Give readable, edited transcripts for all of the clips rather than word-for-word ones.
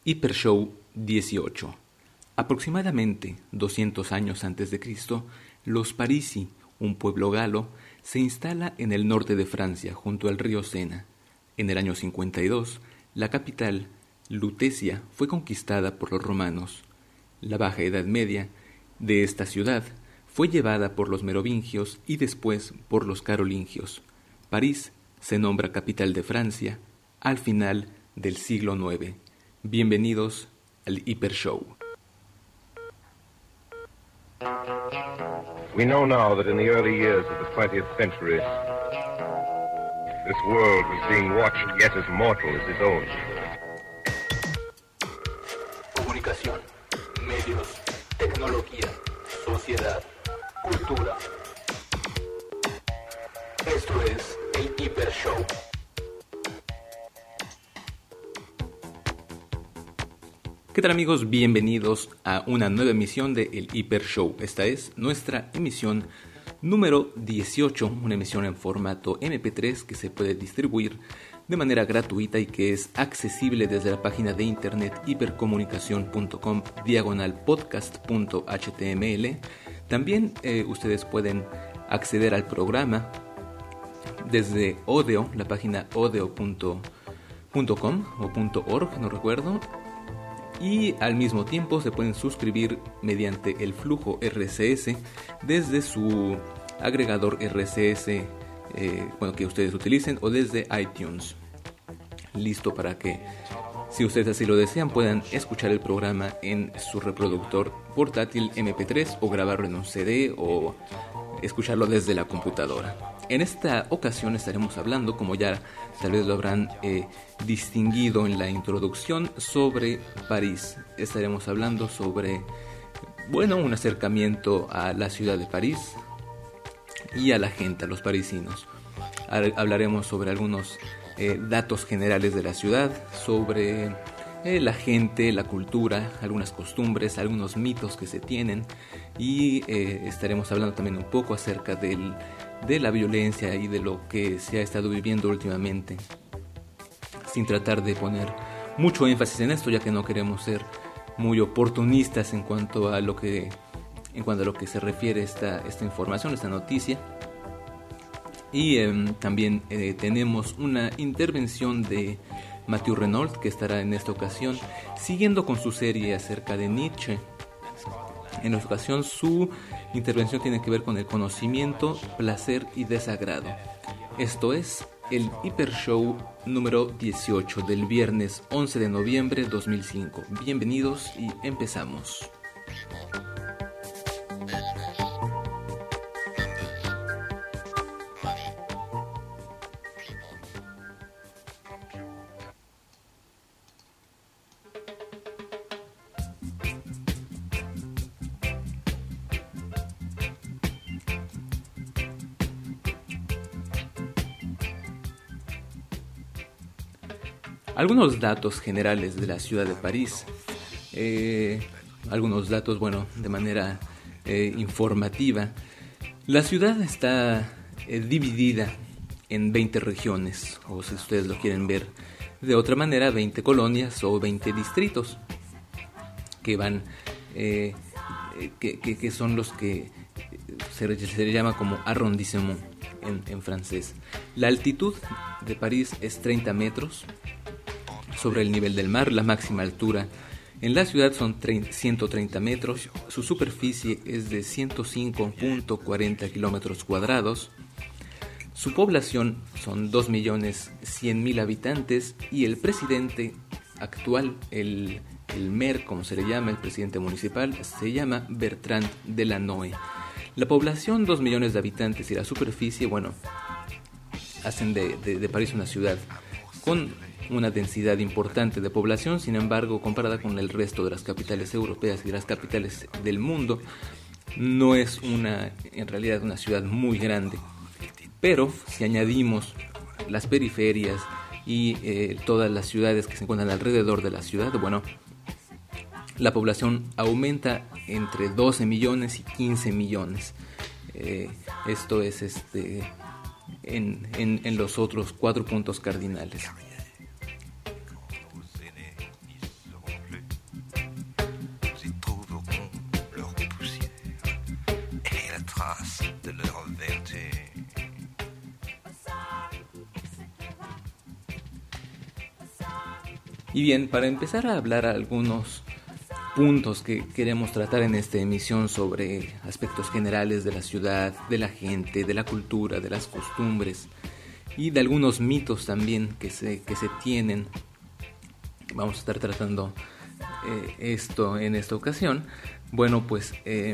Hypershow 18. Aproximadamente 200 años antes de Cristo, los Parisi, un pueblo galo, se instala en el norte de Francia, junto al río Sena. En el año 52, la capital, Lutecia, fue conquistada por los romanos. La Baja Edad Media de esta ciudad fue llevada por los merovingios y después por los carolingios. París se nombra capital de Francia al final del siglo IX. Bienvenidos al Hypershow. We know now that in the early years of the 20th century, this world was being watched yet as mortal as his own. Comunicación, medios, tecnología, sociedad, cultura. Esto es el Hypershow. ¿Qué tal, amigos? Bienvenidos a una nueva emisión de el Hypershow. Esta es nuestra emisión número 18, una emisión en formato MP3 que se puede distribuir de manera gratuita y que es accesible desde la página de internet hipercomunicacion.com/podcast.html. También ustedes pueden acceder al programa desde Odeo, la página odeo.com o .org, no recuerdo. Y al mismo tiempo se pueden suscribir mediante el flujo RSS desde su agregador RSS que ustedes utilicen, o desde iTunes. Listo para que, si ustedes así lo desean, puedan escuchar el programa en su reproductor portátil MP3 o grabarlo en un CD o escucharlo desde la computadora. En esta ocasión estaremos hablando, como ya tal vez lo habrán distinguido en la introducción, sobre París. Estaremos hablando sobre, un acercamiento a la ciudad de París y a la gente, a los parisinos. Hablaremos sobre algunos datos generales de la ciudad, sobre la gente, la cultura, algunas costumbres, algunos mitos que se tienen, y estaremos hablando también un poco acerca de la violencia y de lo que se ha estado viviendo últimamente, sin tratar de poner mucho énfasis en esto, ya que no queremos ser muy oportunistas en cuanto a lo que se refiere esta información, esta noticia. Y también tenemos una intervención de Mathieu Renault, que estará en esta ocasión siguiendo con su serie acerca de Nietzsche. En esta ocasión su intervención tiene que ver con el conocimiento, placer y desagrado. Esto es el Hypershow número 18 del viernes 11 de noviembre de 2005. Bienvenidos y empezamos. Algunos datos generales de la ciudad de París. Algunos datos, de manera informativa. La ciudad está dividida en 20 regiones, o si ustedes lo quieren ver de otra manera, 20 colonias o 20 distritos, que van, que son los que se le llama como arrondissement en francés. La altitud de París es 30 metros sobre el nivel del mar. La máxima altura en la ciudad son 130 metros. Su superficie es de 105.40 kilómetros cuadrados. Su población son 2.100.000 habitantes, y el presidente actual, el maire, como se le llama, el presidente municipal, se llama Bertrand Delanoë. La población, 2 millones de habitantes, y la superficie, hacen de París una ciudad con una densidad importante de población. Sin embargo, comparada con el resto de las capitales europeas y de las capitales del mundo, no es en realidad una ciudad muy grande. Pero si añadimos las periferias y todas las ciudades que se encuentran alrededor de la ciudad, la población aumenta entre 12 millones y 15 millones. Esto es en los otros 4 puntos cardinales. trace de leur vertu. Y bien, para empezar a hablar algunos puntos que queremos tratar en esta emisión sobre aspectos generales de la ciudad, de la gente, de la cultura, de las costumbres y de algunos mitos también que se tienen. Vamos a estar tratando esto en esta ocasión. Bueno, pues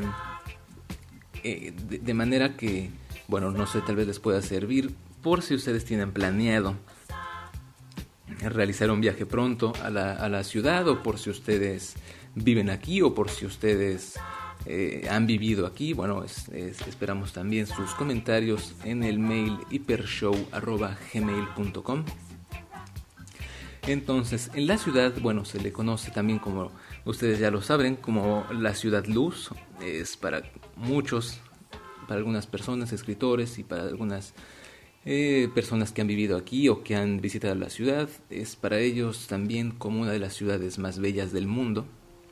de manera que, bueno, no sé, tal vez les pueda servir por si ustedes tienen planeado realizar un viaje pronto a la ciudad, o por si ustedes viven aquí, o por si ustedes han vivido aquí. Bueno, esperamos también sus comentarios en el mail hipershow@gmail.com. Entonces, en la ciudad, bueno, se le conoce también, como ustedes ya lo saben, como la ciudad luz. Es para muchos, para algunas personas, escritores, y para algunas personas que han vivido aquí o que han visitado la ciudad, es para ellos también como una de las ciudades más bellas del mundo.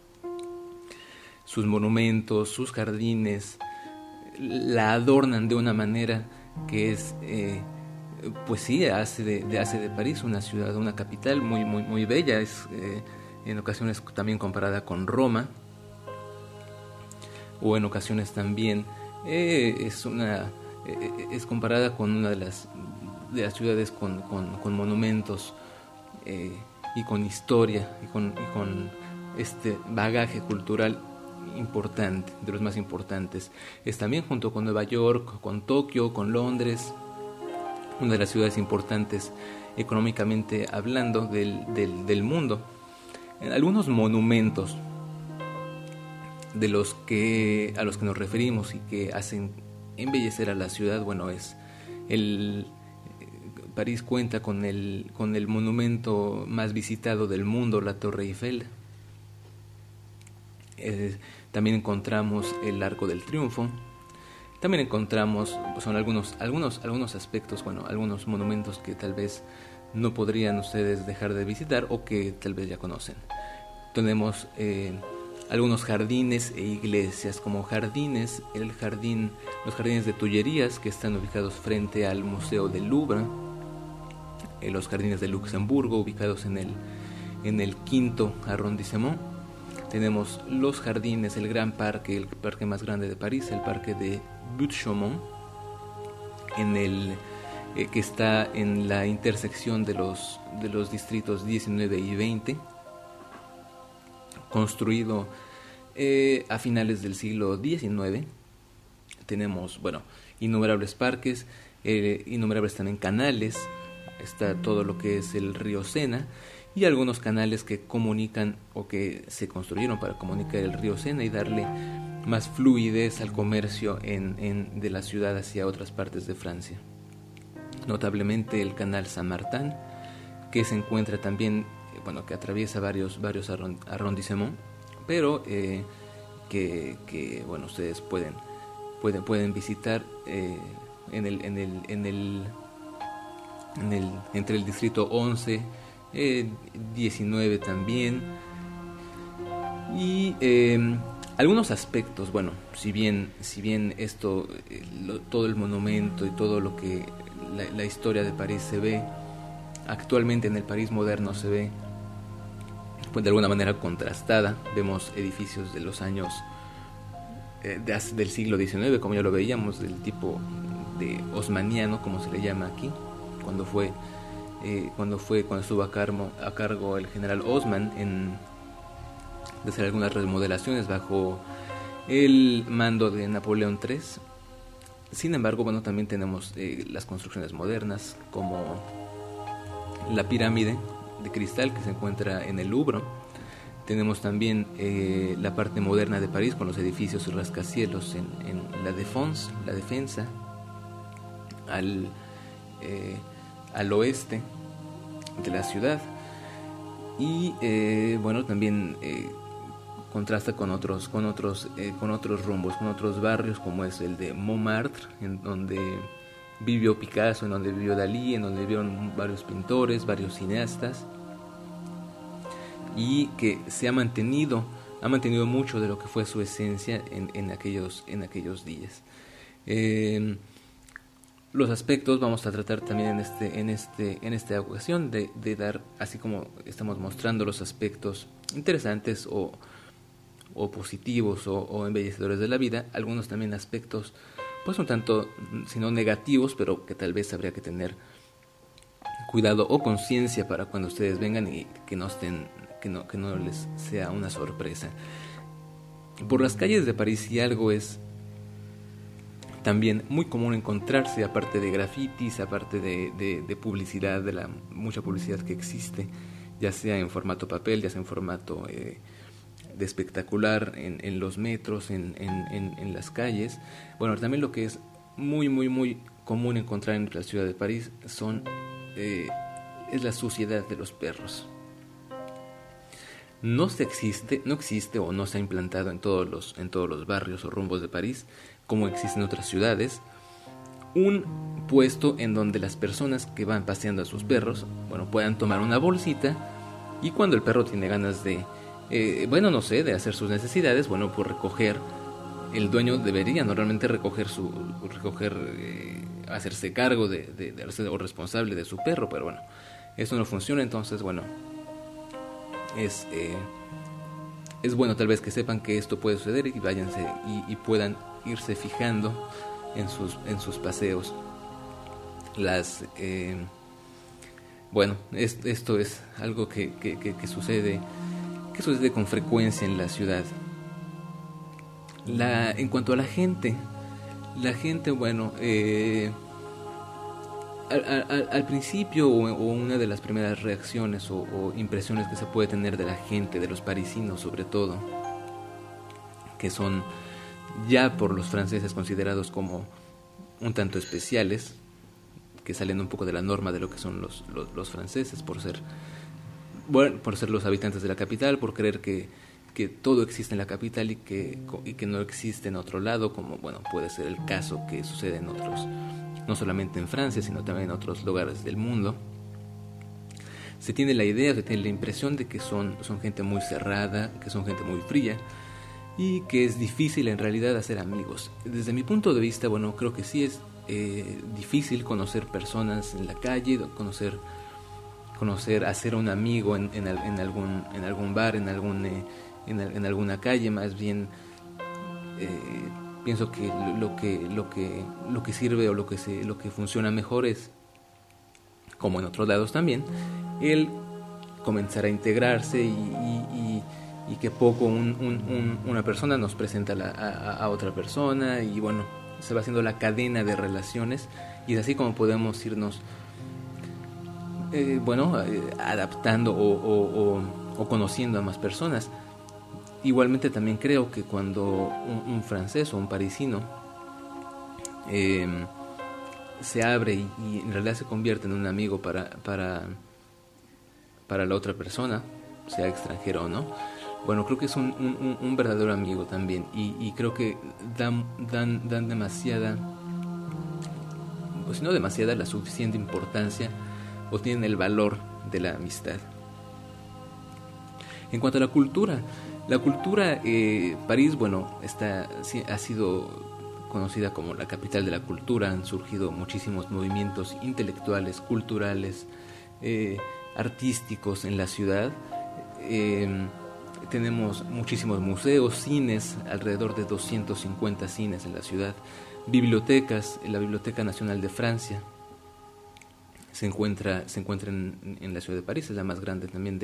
Sus monumentos, sus jardines la adornan de una manera que es pues sí, hace de París una ciudad, una capital muy, muy, muy bella. Es en ocasiones también comparada con Roma, o en ocasiones también es comparada con una de las ciudades con monumentos y con historia y con este bagaje cultural importante, de los más importantes. Es también, junto con Nueva York, con Tokio, con Londres, una de las ciudades importantes económicamente hablando del mundo. En algunos monumentos a los que nos referimos y que hacen embellecer a la ciudad, bueno, es París cuenta con el monumento más visitado del mundo, la Torre Eiffel. También encontramos el Arco del Triunfo. También encontramos, pues, son algunos aspectos, bueno, algunos monumentos que tal vez no podrían ustedes dejar de visitar, o que tal vez ya conocen. Tenemos algunos jardines e iglesias. Como jardines, los jardines de Tullerías, que están ubicados frente al Museo del Louvre. Los jardines de Luxemburgo, ubicados en el quinto arrondissement. Tenemos los jardines, el gran parque, el parque más grande de París, el parque de Buttes-Chaumont, que está en la intersección de los distritos 19 y 20, construido a finales del siglo XIX. Tenemos, bueno, innumerables parques, innumerables también canales. Está todo lo que es el río Sena, y algunos canales que comunican, o que se construyeron para comunicar el río Sena y darle más fluidez al comercio de la ciudad hacia otras partes de Francia. Notablemente el canal Saint-Martin, que se encuentra también, bueno, que atraviesa varios arrondissements, pero que bueno, ustedes pueden visitar entre el distrito 11, 19 también. Y algunos aspectos, bueno, si bien esto, todo el monumento y todo lo que la historia de París se ve actualmente en el París moderno, se ve pues de alguna manera contrastada. Vemos edificios de los años del siglo XIX, como ya lo veíamos, del tipo de haussmanniano, como se le llama aquí, cuando estuvo a cargo el general Haussmann de hacer algunas remodelaciones bajo el mando de Napoleón III. Sin embargo, bueno, también tenemos las construcciones modernas, como la pirámide de cristal que se encuentra en el Louvre. Tenemos también la parte moderna de París, con los edificios y rascacielos en la Defensa, al oeste de la ciudad. Y bueno, también contrasta con otros rumbos, con otros barrios, como es el de Montmartre, en donde vivió Picasso, en donde vivió Dalí, en donde vivieron varios pintores, varios cineastas, y que se ha mantenido mucho de lo que fue su esencia en aquellos días. Los aspectos vamos a tratar también en esta ocasión de dar, así como estamos mostrando los aspectos interesantes o positivos o embellecedores de la vida, algunos también aspectos pues un tanto, sino negativos, pero que tal vez habría que tener cuidado o conciencia para cuando ustedes vengan y que no les sea una sorpresa. Por las calles de París, si algo es también muy común encontrarse, aparte de grafitis, aparte de publicidad, de la mucha publicidad que existe, ya sea en formato papel, ya sea en formato de espectacular en los metros, en las calles. Bueno, también lo que es muy común encontrar en la ciudad de París es la suciedad de los perros. No existe o no se ha implantado en todos los barrios o rumbos de París, como existe en otras ciudades, un puesto en donde las personas que van paseando a sus perros, bueno, puedan tomar una bolsita, y cuando el perro tiene ganas de de hacer sus necesidades, bueno, pues recoger, el dueño debería normalmente hacerse cargo o responsable de su perro, pero bueno, eso no funciona. Entonces, bueno, es bueno tal vez que sepan que esto puede suceder y váyanse y puedan irse fijando en sus paseos. Esto es algo que sucede con frecuencia en la ciudad. En cuanto a la gente, bueno, al principio o una de las primeras reacciones o impresiones que se puede tener de la gente, de los parisinos sobre todo, que son ya por los franceses considerados como un tanto especiales, que salen un poco de la norma de lo que son los franceses, por ser los habitantes de la capital, por creer que todo existe en la capital y que no existe en otro lado, como bueno puede ser el caso que sucede en otros, no solamente en Francia, sino también en otros lugares del mundo. Se tiene la impresión de que son gente muy cerrada, que son gente muy fría y que es difícil en realidad hacer amigos. Desde mi punto de vista, bueno, creo que sí es difícil conocer personas en la calle, hacer un amigo en algún bar, en alguna calle. Más bien pienso que lo que sirve o lo que funciona mejor es, como en otros lados también, el comenzar a integrarse y que poco una persona nos presenta a otra persona, y bueno, se va haciendo la cadena de relaciones, y es así como podemos irnos adaptando o conociendo a más personas. Igualmente también creo que cuando un francés o un parisino se abre y en realidad se convierte en un amigo para la otra persona, sea extranjero o no, bueno, creo que es un verdadero amigo también, y creo que dan demasiada, o si no demasiada, la suficiente importancia, o tienen el valor de la amistad. En cuanto a la cultura, París, bueno, ha sido conocida como la capital de la cultura. Han surgido muchísimos movimientos intelectuales, culturales, artísticos en la ciudad. Tenemos muchísimos museos, cines, alrededor de 250 cines en la ciudad, bibliotecas. La Biblioteca Nacional de Francia se encuentra en la ciudad de París, es la más grande también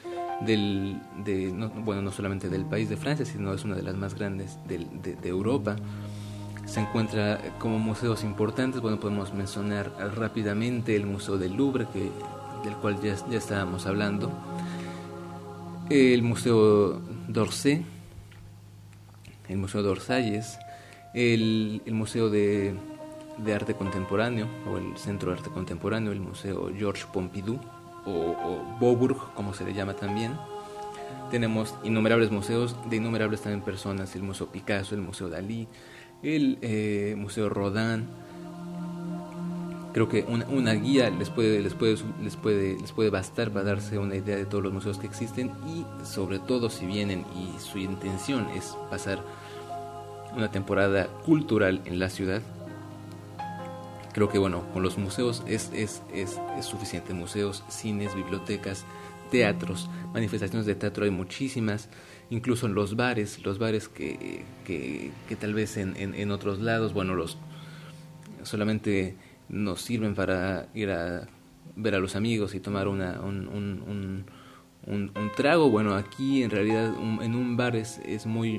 no solamente del país de Francia, sino es una de las más grandes de Europa. Se encuentra como museos importantes. Bueno, podemos mencionar rápidamente el Museo del Louvre, del cual ya estábamos hablando, el Museo d'Orsay, el Museo d'Orsayes, el Museo de Arte Contemporáneo, o el Centro de Arte Contemporáneo, el Museo Georges Pompidou, o Beaubourg, como se le llama también. Tenemos innumerables museos de innumerables también personas: el Museo Picasso, el Museo Dalí, el Museo Rodin. Creo que una guía les puede bastar para darse una idea de todos los museos que existen, y sobre todo si vienen y su intención es pasar una temporada cultural en la ciudad. Creo que bueno, con los museos es suficiente. Museos, cines, bibliotecas, teatros, manifestaciones de teatro hay muchísimas. Incluso en los bares que tal vez en otros lados, bueno, los solamente nos sirven para ir a ver a los amigos y tomar un trago. Bueno, aquí en realidad en un bar es muy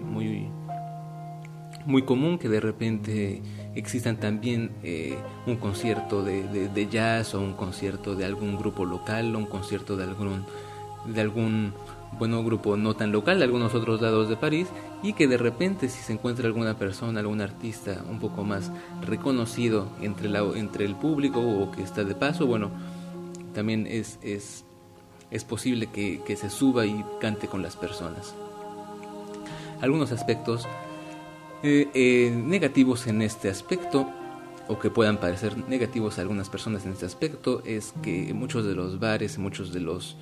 común que de repente existan también un concierto de jazz, o un concierto de algún grupo local, o un concierto de algún bueno, grupo no tan local de algunos otros lados de París, y que de repente si se encuentra alguna persona, algún artista un poco más reconocido entre el público, o que está de paso, bueno, también es posible que se suba y cante con las personas. Algunos aspectos negativos en este aspecto, o que puedan parecer negativos a algunas personas en este aspecto, es que muchos de los bares, muchos de los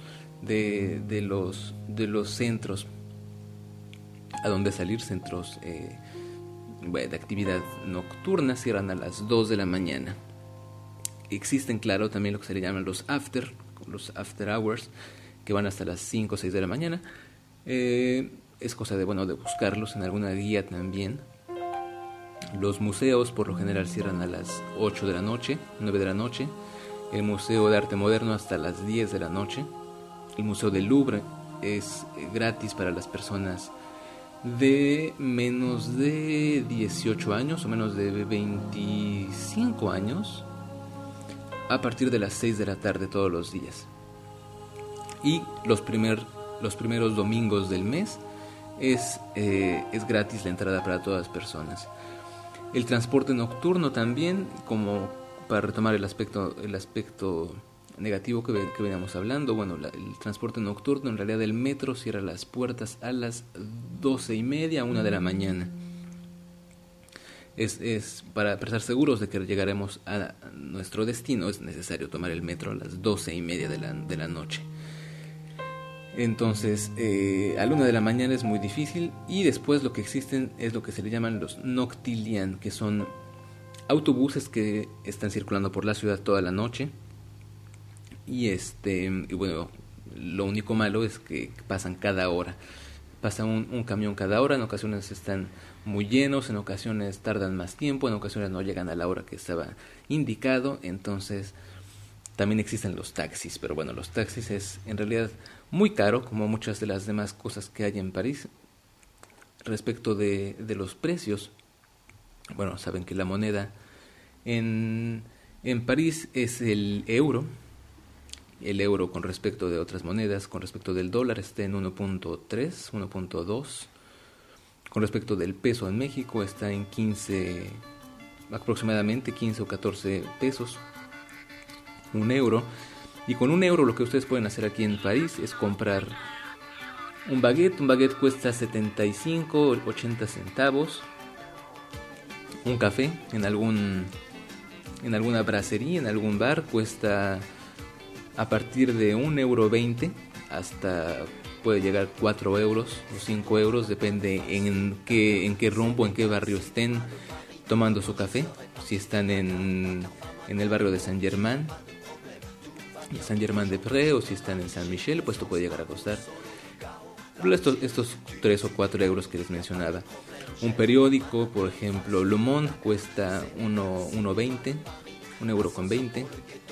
centros a donde salir, centros de actividad nocturna, cierran a las 2 de la mañana. Existen, claro, también lo que se le llaman los after hours, que van hasta las 5 o 6 de la mañana. Es cosa de buscarlos en alguna guía también. Los museos por lo general cierran a las 8 de la noche, 9 de la noche. El Museo de Arte Moderno hasta las 10 de la noche. El Museo del Louvre es gratis para las personas de menos de 18 años o menos de 25 años a partir de las 6 de la tarde todos los días. Y los primeros domingos del mes es gratis la entrada para todas las personas. El transporte nocturno también, como para retomar el aspecto negativo que veníamos hablando, bueno, el transporte nocturno, en realidad el metro cierra las puertas a las 12:30, 1 de la mañana. Es para estar seguros de que llegaremos a nuestro destino, es necesario tomar el metro a las 12:30 de la noche. Entonces, a la 1 de la mañana es muy difícil, y después lo que existen es lo que se le llaman los Noctilian, que son autobuses que están circulando por la ciudad toda la noche. Y bueno, lo único malo es que pasan cada hora. Pasa un camión cada hora, en ocasiones están muy llenos, en ocasiones tardan más tiempo, en ocasiones no llegan a la hora que estaba indicado. Entonces también existen los taxis, pero bueno, los taxis es en realidad muy caro, como muchas de las demás cosas que hay en París. Respecto de los precios, bueno, saben que la moneda en París es el euro. El euro con respecto de otras monedas, con respecto del dólar, está en 1.3, 1.2. Con respecto del peso en México está en 15, aproximadamente 15 o 14 pesos, un euro. Y con un euro lo que ustedes pueden hacer aquí en París es comprar un baguette. Un baguette cuesta 75 o 80 centavos. Un café en alguna bracería, en algún bar, cuesta a partir de 1,20 € hasta puede llegar 4 euros o 5 euros, depende en qué rumbo, en qué barrio estén tomando su café. Si están en el barrio de Saint-Germain-des-Prés, o si están en Saint-Michel, pues esto puede llegar a costar estos 3 o 4 euros que les mencionaba. Un periódico, por ejemplo, Le Monde, cuesta 1,20, 1,20 €.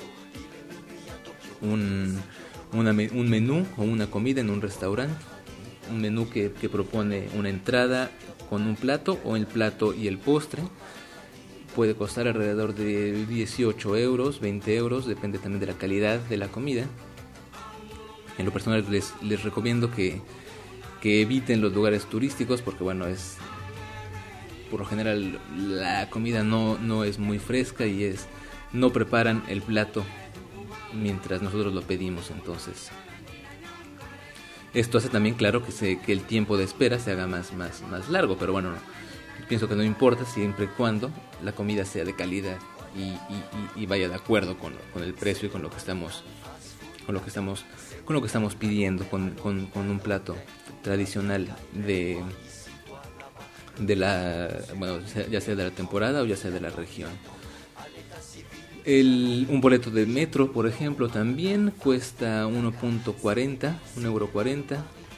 Un menú o una comida en un restaurante, un menú que propone una entrada con un plato, o el plato y el postre, puede costar alrededor de 18 euros, 20 euros, depende también de la calidad de la comida. En lo personal les recomiendo que eviten los lugares turísticos, porque bueno, por lo general la comida no es muy fresca, y no preparan el plato mientras nosotros lo pedimos. Entonces esto hace también, claro, que el tiempo de espera se haga más largo, pero bueno, pienso que no importa, siempre y cuando la comida sea de calidad y vaya de acuerdo con el precio y con lo que estamos pidiendo, con un plato tradicional ya sea de la temporada o ya sea de la región. Un boleto de metro, por ejemplo, también cuesta 1.40, €1.40.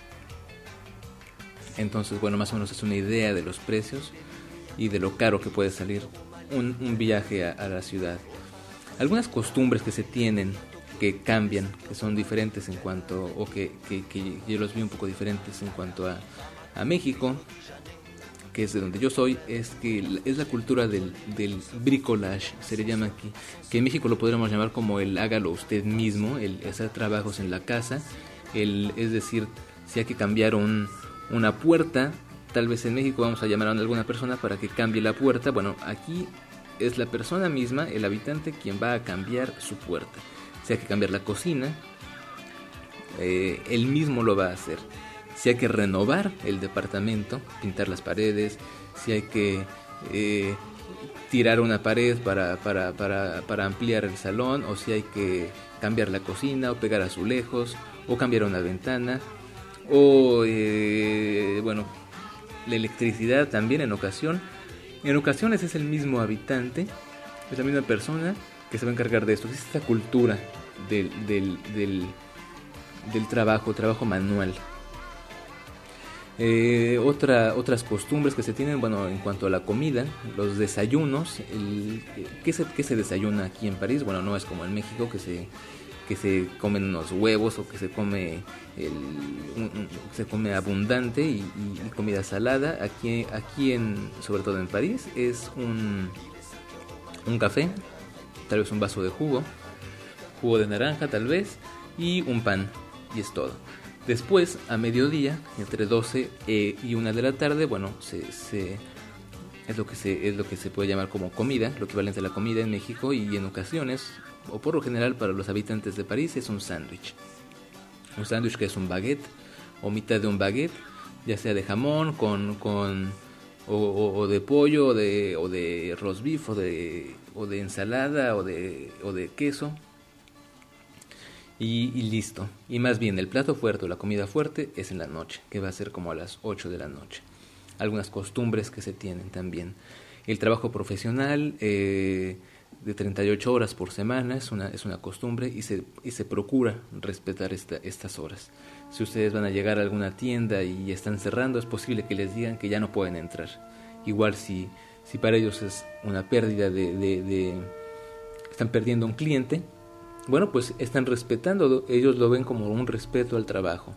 Entonces, bueno, más o menos es una idea de los precios y de lo caro que puede salir un viaje a la ciudad. Algunas costumbres que se tienen, que cambian, que son diferentes en cuanto, o que yo los vi un poco diferentes en cuanto a México, que es de donde yo soy, es que es la cultura del bricolage, se le llama aquí, que en México lo podríamos llamar como el hágalo usted mismo, el hacer trabajos en la casa, es decir, si hay que cambiar una puerta, tal vez en México vamos a llamar a alguna persona para que cambie la puerta. Bueno, aquí es la persona misma, el habitante, quien va a cambiar su puerta. Si hay que cambiar la cocina, él mismo lo va a hacer. Si hay que renovar el departamento, pintar las paredes, si hay que tirar una pared para ampliar el salón, o si hay que cambiar la cocina, o pegar azulejos, o cambiar una ventana, o bueno, la electricidad también en ocasiones es el mismo habitante, es la misma persona que se va a encargar de esto. Es esta cultura del trabajo manual. Otras costumbres que se tienen, bueno, en cuanto a la comida, los desayunos, ¿qué se desayuna aquí en París? Bueno, no es como en México que se comen unos huevos, o que se come abundante y comida salada. Aquí sobre todo en París, es un café, tal vez un vaso de jugo de naranja tal vez, y un pan, y es todo. Después, a mediodía, entre 12 y 1 de la tarde, bueno, es lo que se puede llamar como comida, lo equivalente a la comida en México, y en ocasiones, o por lo general para los habitantes de París, es un sándwich. Un sándwich que es un baguette, o mitad de un baguette, ya sea de jamón, o de pollo, o de roast beef, o de ensalada, o de queso. Y listo. Y más bien, el plato fuerte o la comida fuerte es en la noche, que va a ser como a las 8 de la noche. Algunas costumbres que se tienen también. El trabajo profesional de 38 horas por semana es una costumbre, y se procura respetar estas horas. Si ustedes van a llegar a alguna tienda y están cerrando, es posible que les digan que ya no pueden entrar. Igual si para ellos es una pérdida están perdiendo un cliente, bueno, pues están respetando, ellos lo ven como un respeto al trabajo.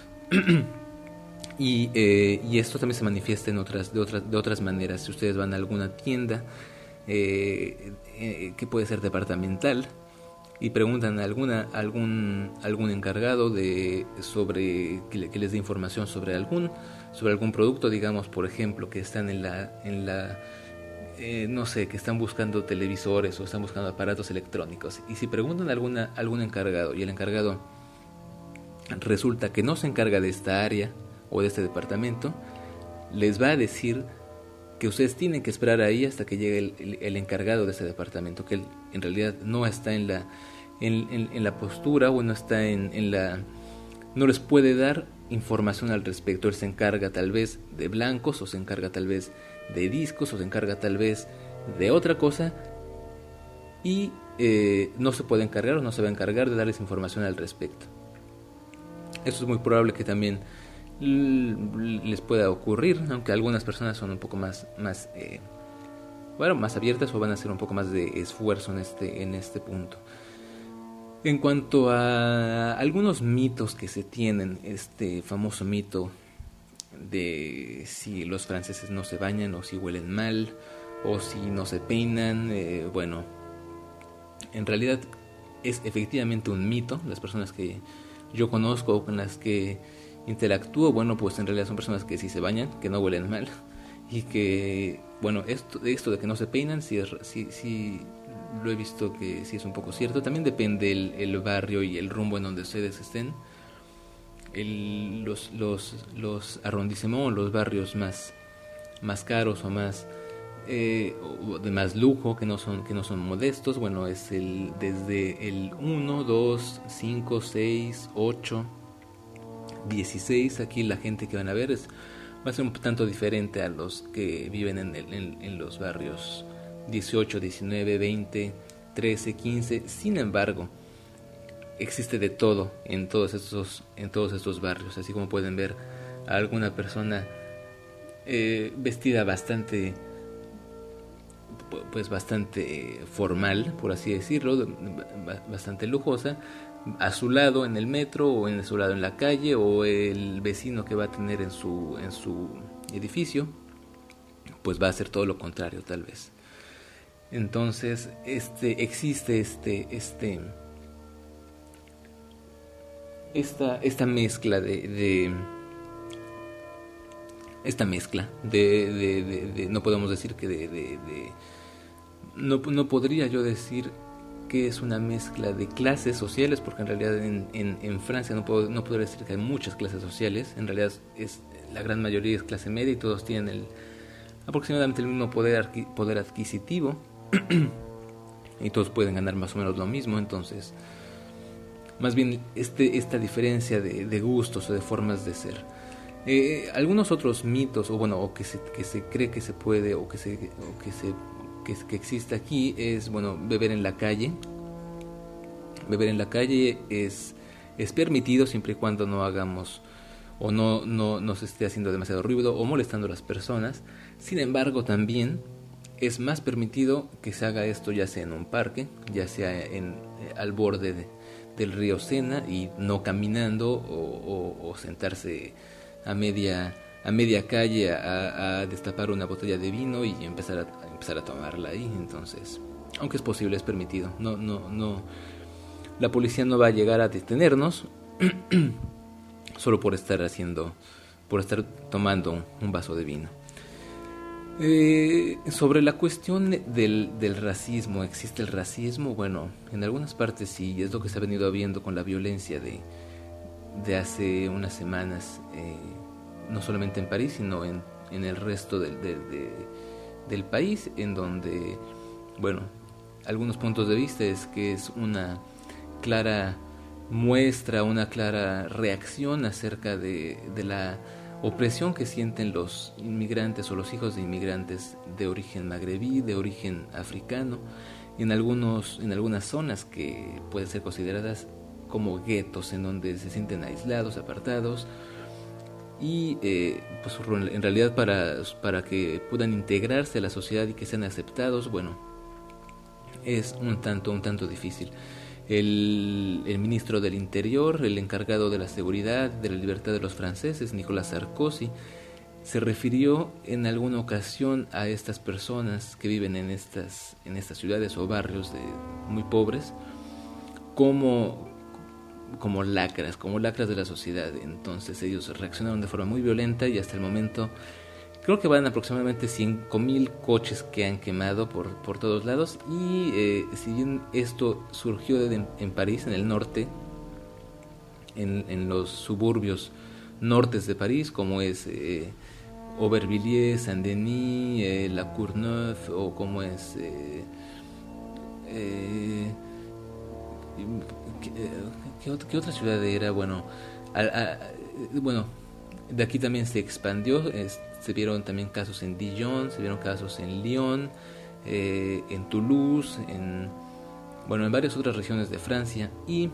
Y esto también se manifiesta de otras maneras. Si ustedes van a alguna tienda que puede ser departamental, y preguntan a algún encargado que les dé información sobre algún producto, digamos, por ejemplo, que están no sé, que están buscando televisores o están buscando aparatos electrónicos, y si preguntan a algún encargado, y el encargado resulta que no se encarga de esta área o de este departamento, les va a decir que ustedes tienen que esperar ahí hasta que llegue el encargado de ese departamento, que él en realidad no está en la postura, o no está no les puede dar información al respecto. Él se encarga tal vez de blancos, o se encarga tal vez de discos, o se encarga tal vez de otra cosa, y no se puede encargar, o no se va a encargar de darles información al respecto. Eso es muy probable que también les pueda ocurrir, aunque algunas personas son un poco más abiertas, o van a hacer un poco más de esfuerzo en este punto. En cuanto a algunos mitos que se tienen, este famoso mito de si los franceses no se bañan, o si huelen mal, o si no se peinan, bueno, en realidad es efectivamente un mito. Las personas que yo conozco o con las que interactúo, bueno, pues en realidad son personas que sí se bañan, que no huelen mal, y que, bueno, esto de que no se peinan, sí lo he visto que sí es un poco cierto. También depende el barrio y el rumbo en donde ustedes estén. Los arrondissements, los barrios más caros, o más de más lujo, que no son modestos, bueno, es desde el 1, 2, 5, 6, 8, 16. Aquí la gente que van a ver es va a ser un tanto diferente a los que viven en los barrios 18, 19, 20, 13, 15. Sin embargo, existe de todo en todos estos barrios, así como pueden ver a alguna persona vestida bastante formal, por así decirlo, bastante lujosa, a su lado en el metro o en su lado en la calle, o el vecino que va a tener en su edificio, pues va a hacer todo lo contrario tal vez. Entonces existe esta mezcla de no podemos decir que no podría yo decir que es una mezcla de clases sociales, porque en realidad en Francia no podría decir que hay muchas clases sociales. En realidad la gran mayoría es clase media y todos tienen aproximadamente el mismo poder adquisitivo y todos pueden ganar más o menos lo mismo. Entonces, más bien esta diferencia de gustos o de formas de ser. Algunos otros mitos, o que se cree que se puede, o que existe aquí, es, beber en la calle. Beber en la calle es permitido siempre y cuando no hagamos o no se esté haciendo demasiado ruido o molestando a las personas. Sin embargo, también es más permitido que se haga esto ya sea en un parque, ya sea al borde del río Sena, y no caminando o sentarse a media calle a destapar una botella de vino y empezar a tomarla ahí. Entonces, aunque es posible, es permitido. No, la policía no va a llegar a detenernos solo por estar tomando un vaso de vino. Sobre la cuestión del racismo, ¿existe el racismo? Bueno, en algunas partes sí, es lo que se ha venido viendo con la violencia de hace unas semanas, no solamente en París, sino en el resto del país, en donde, algunos puntos de vista es que es una clara muestra, una clara reacción acerca de la opresión que sienten los inmigrantes o los hijos de inmigrantes de origen magrebí, de origen africano, en algunas zonas que pueden ser consideradas como guetos, en donde se sienten aislados, apartados, y pues en realidad para que puedan integrarse a la sociedad y que sean aceptados, es un tanto difícil. El ministro del Interior, el encargado de la seguridad, de la libertad de los franceses, Nicolas Sarkozy, se refirió en alguna ocasión a estas personas que viven en estas ciudades o barrios muy pobres como lacras de la sociedad. Entonces ellos reaccionaron de forma muy violenta y hasta el momento creo que van aproximadamente 5,000 coches que han quemado por todos lados. Y si bien esto surgió en París, en el norte, en los suburbios nortes de París, como es Aubervilliers, Saint-Denis, La Courneuve, o como es ¿qué otra ciudad era? De aquí también se expandió. Se vieron también casos en Dijon, se vieron casos en Lyon, en Toulouse, en varias otras regiones de Francia. Y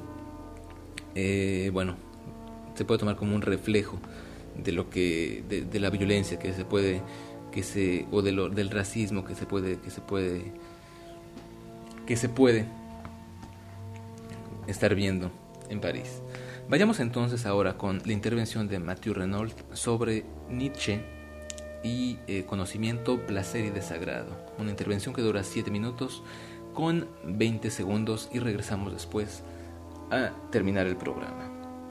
se puede tomar como un reflejo de lo que de la violencia del racismo que se puede estar viendo en París. Vayamos entonces ahora con la intervención de Mathieu Renault sobre Nietzsche y conocimiento, placer y desagrado. Una intervención que dura 7 minutos con 20 segundos y regresamos después a terminar el programa.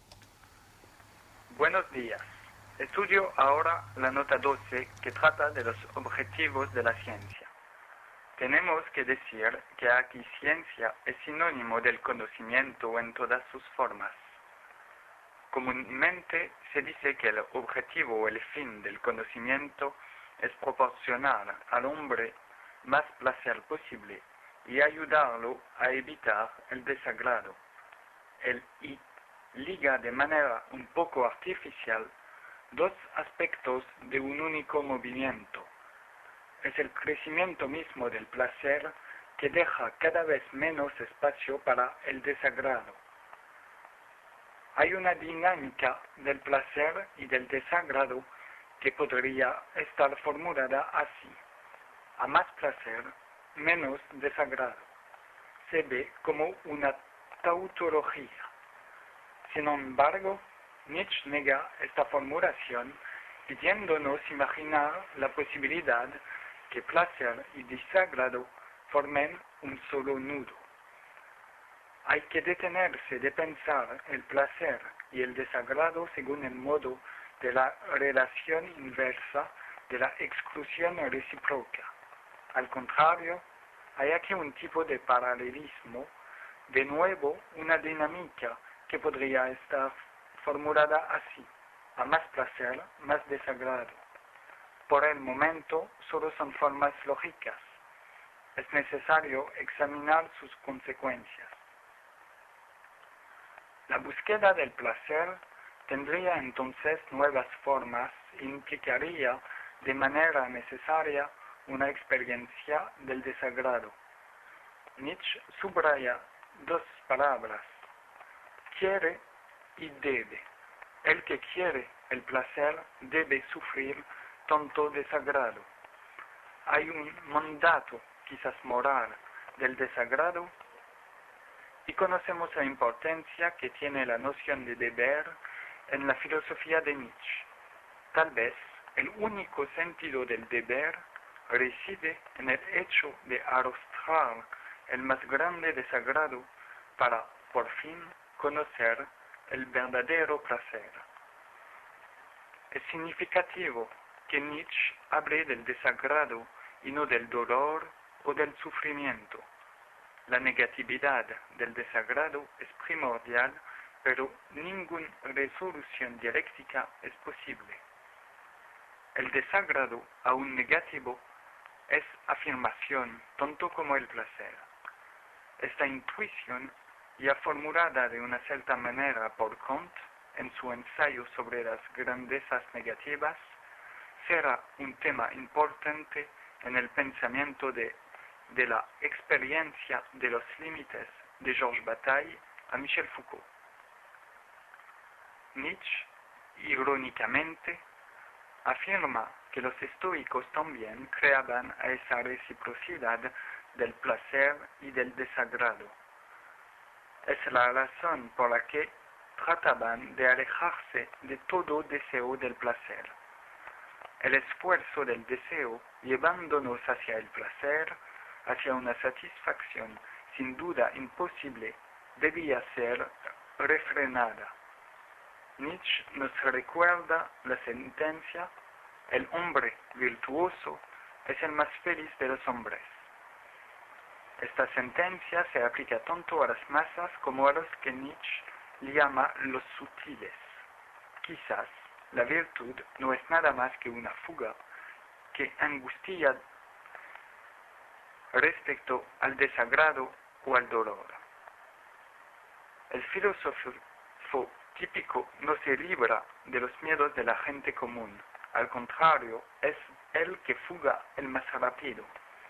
Buenos días. Estudio ahora la nota 12 que trata de los objetivos de la ciencia. Tenemos que decir que aquí ciencia es sinónimo del conocimiento en todas sus formas. Comúnmente se dice que el objetivo o el fin del conocimiento es proporcionar al hombre más placer posible y ayudarlo a evitar el desagrado. Él liga de manera un poco artificial dos aspectos de un único movimiento. Es el crecimiento mismo del placer que deja cada vez menos espacio para el desagrado. Hay una dinámica del placer y del desagrado que podría estar formulada así: a más placer, menos desagrado. Se ve como una tautología. Sin embargo, Nietzsche nega esta formulación, pidiéndonos imaginar la posibilidad que placer y desagrado formen un solo nudo. Hay que detenerse de pensar el placer y el desagrado según el modo de la relación inversa de la exclusión recíproca. Al contrario, hay aquí un tipo de paralelismo, de nuevo una dinámica que podría estar formulada así: a más placer, más desagrado. Por el momento, solo son formas lógicas. Es necesario examinar sus consecuencias. La búsqueda del placer tendría entonces nuevas formas e implicaría de manera necesaria una experiencia del desagrado. Nietzsche subraya dos palabras: quiere y debe. El que quiere el placer debe sufrir tanto desagrado. Hay un mandato, quizás moral, del desagrado, y conocemos la importancia que tiene la noción de deber en la filosofía de Nietzsche. Tal vez el único sentido del deber reside en el hecho de arrostrar el más grande desagrado para, por fin, conocer el verdadero placer. Es significativo que Nietzsche hable del desagrado y no del dolor o del sufrimiento. La negatividad del desagrado es primordial, pero ninguna resolución dialéctica es posible. El desagrado, aún negativo, es afirmación tanto como el placer. Esta intuición, ya formulada de una cierta manera por Kant en su ensayo sobre las grandezas negativas, será un tema importante en el pensamiento de la experiencia de los límites de Georges Bataille a Michel Foucault. Nietzsche, irónicamente, afirma que los estoicos también creaban a esa reciprocidad del placer y del desagrado. Es la razón por la que trataban de alejarse de todo deseo del placer. El esfuerzo del deseo, llevándonos hacia el placer, hacia una satisfacción sin duda imposible, debía ser refrenada. Nietzsche nos recuerda la sentencia: el hombre virtuoso es el más feliz de los hombres. Esta sentencia se aplica tanto a las masas como a los que Nietzsche llama los sutiles. Quizás la virtud no es nada más que una fuga que angustia respecto al desagrado o al dolor. El filósofo típico no se libra de los miedos de la gente común. Al contrario, es el que fuga el más rápido.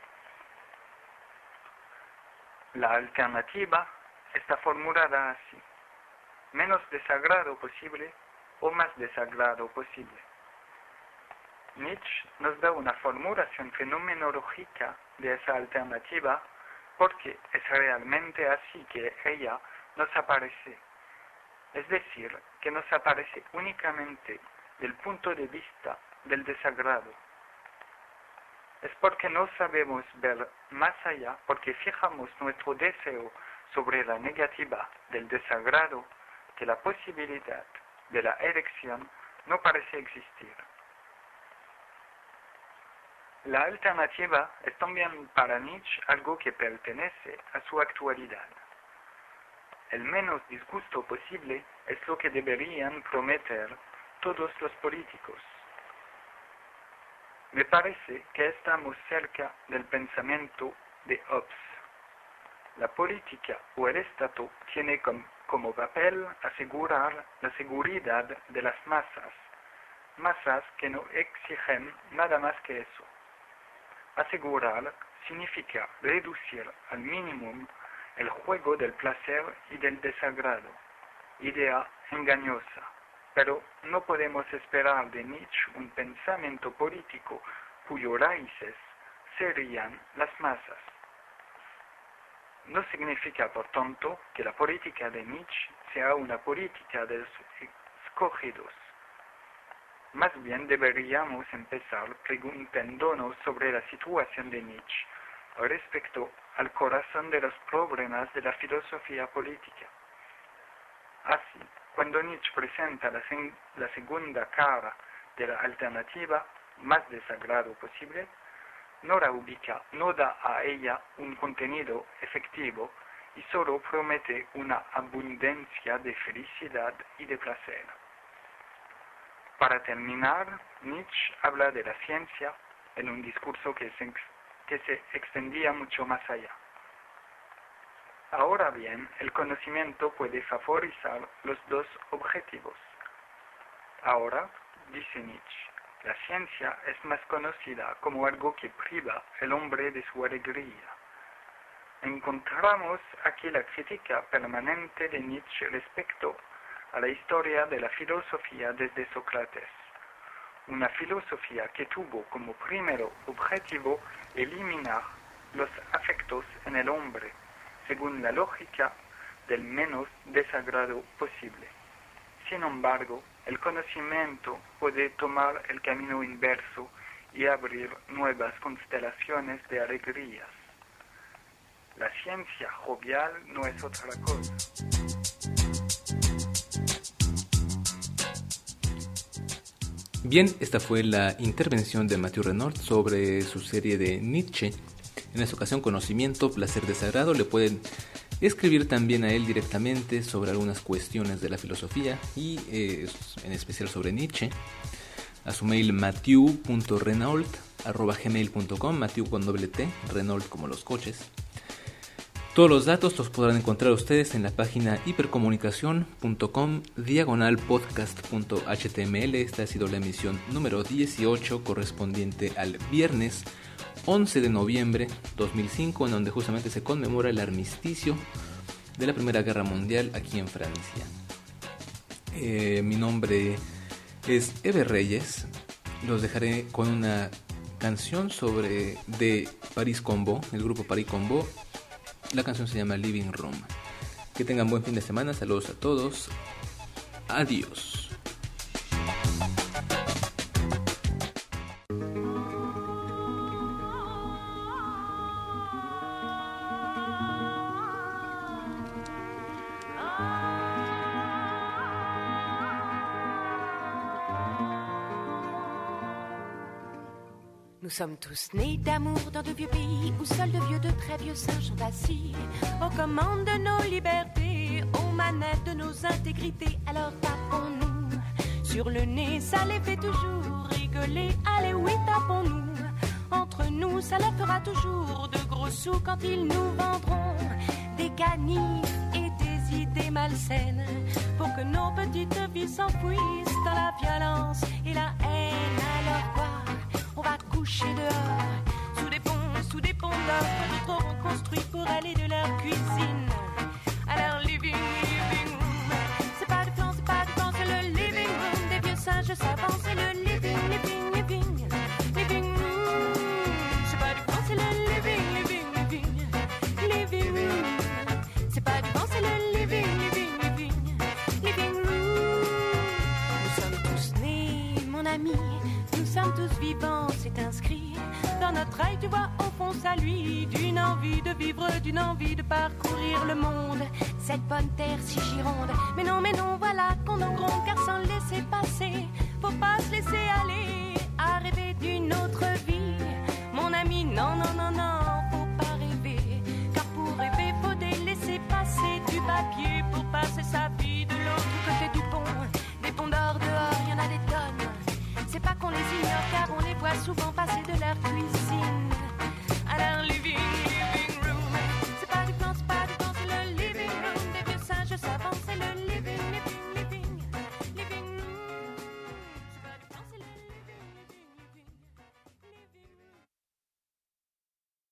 La alternativa está formulada así: menos desagrado posible o más desagrado posible. Nietzsche nos da una formulación fenomenológica de esa alternativa porque es realmente así que ella nos aparece. Es decir, que nos aparece únicamente del punto de vista del desagrado. Es porque no sabemos ver más allá, porque fijamos nuestro deseo sobre la negativa del desagrado, que la posibilidad de la elección no parece existir. La alternativa es también para Nietzsche algo que pertenece a su actualidad. El menos disgusto posible es lo que deberían prometer todos los políticos. Me parece que estamos cerca del pensamiento de Hobbes. La política o el Estado tiene como papel asegurar la seguridad de las masas, masas que no exigen nada más que eso. Asegurar significa reducir al mínimo el juego del placer y del desagrado, idea engañosa, pero no podemos esperar de Nietzsche un pensamiento político cuyas raíces serían las masas. No significa, por tanto, que la política de Nietzsche sea una política de los escogidos. Más bien deberíamos empezar preguntándonos sobre la situación de Nietzsche respecto al corazón de los problemas de la filosofía política. Así, cuando Nietzsche presenta la segunda cara de la alternativa más desagrado posible, no la ubica, no da a ella un contenido efectivo y solo promete una abundancia de felicidad y de placer. Para terminar, Nietzsche habla de la ciencia en un discurso que se extendía mucho más allá. Ahora bien, el conocimiento puede favorecer los dos objetivos. Ahora, dice Nietzsche, la ciencia es más conocida como algo que priva al hombre de su alegría. Encontramos aquí la crítica permanente de Nietzsche respecto a la historia de la filosofía desde Sócrates. Una filosofía que tuvo como primer objetivo eliminar los afectos en el hombre, según la lógica del menos desagrado posible. Sin embargo, el conocimiento puede tomar el camino inverso y abrir nuevas constelaciones de alegrías. La ciencia jovial no es otra cosa. Bien, esta fue la intervención de Mathieu Renault sobre su serie de Nietzsche. En esta ocasión, conocimiento, placer, desagrado. Le pueden escribir también a él directamente sobre algunas cuestiones de la filosofía y en especial sobre Nietzsche a su mail mathieu.renault@gmail.com, Mathieu con doble T, Renault como los coches. Todos los datos los podrán encontrar ustedes en la página hipercomunicación.com/podcast.html. Esta ha sido la emisión número 18 correspondiente al viernes 11 de noviembre 2005, en donde justamente se conmemora el armisticio de la Primera Guerra Mundial aquí en Francia. Mi nombre es Eber Reyes. Los dejaré con una canción de Paris Combo, el grupo Paris Combo. La canción se llama Living Room. Que tengan buen fin de semana. Saludos a todos. Adiós. Nous sommes tous nés d'amour dans de vieux pays où seuls de vieux, de très vieux singes sont assis aux commandes de nos libertés, aux manettes de nos intégrités. Alors tapons-nous sur le nez, ça les fait toujours rigoler. Allez oui, tapons-nous entre nous, ça leur fera toujours de gros sous quand ils nous vendront des canifs et des idées malsaines pour que nos petites vies s'enfouissent dans la violence et la haine. Alors quoi? On va coucher dehors, sous des ponts d'or que d'autres auront construits pour aller de leur cuisine à leur living room. C'est pas du plan, c'est le living room des vieux singes savants, c'est le living room. C'est pas du plan, c'est le living room. C'est pas du plan, c'est le living room. Nous sommes tous nés, mon ami. Nous sommes tous vivants, c'est inscrit dans notre œil, tu vois, au fond ça lui, d'une envie de vivre, d'une envie de parcourir le monde, cette bonne terre si gironde. Mais non, voilà qu'on en gronde, car sans laisser passer, faut pas se laisser aller à rêver d'une autre vie. Mon ami, non, faut pas rêver, car pour rêver, faut délaisser passer du papier pour passer sa vie de l'autre côté du pont. Des ponts d'or dehors, y en a des tonnes. C'est pas qu'on les ignore car on les voit souvent passer de leur cuisine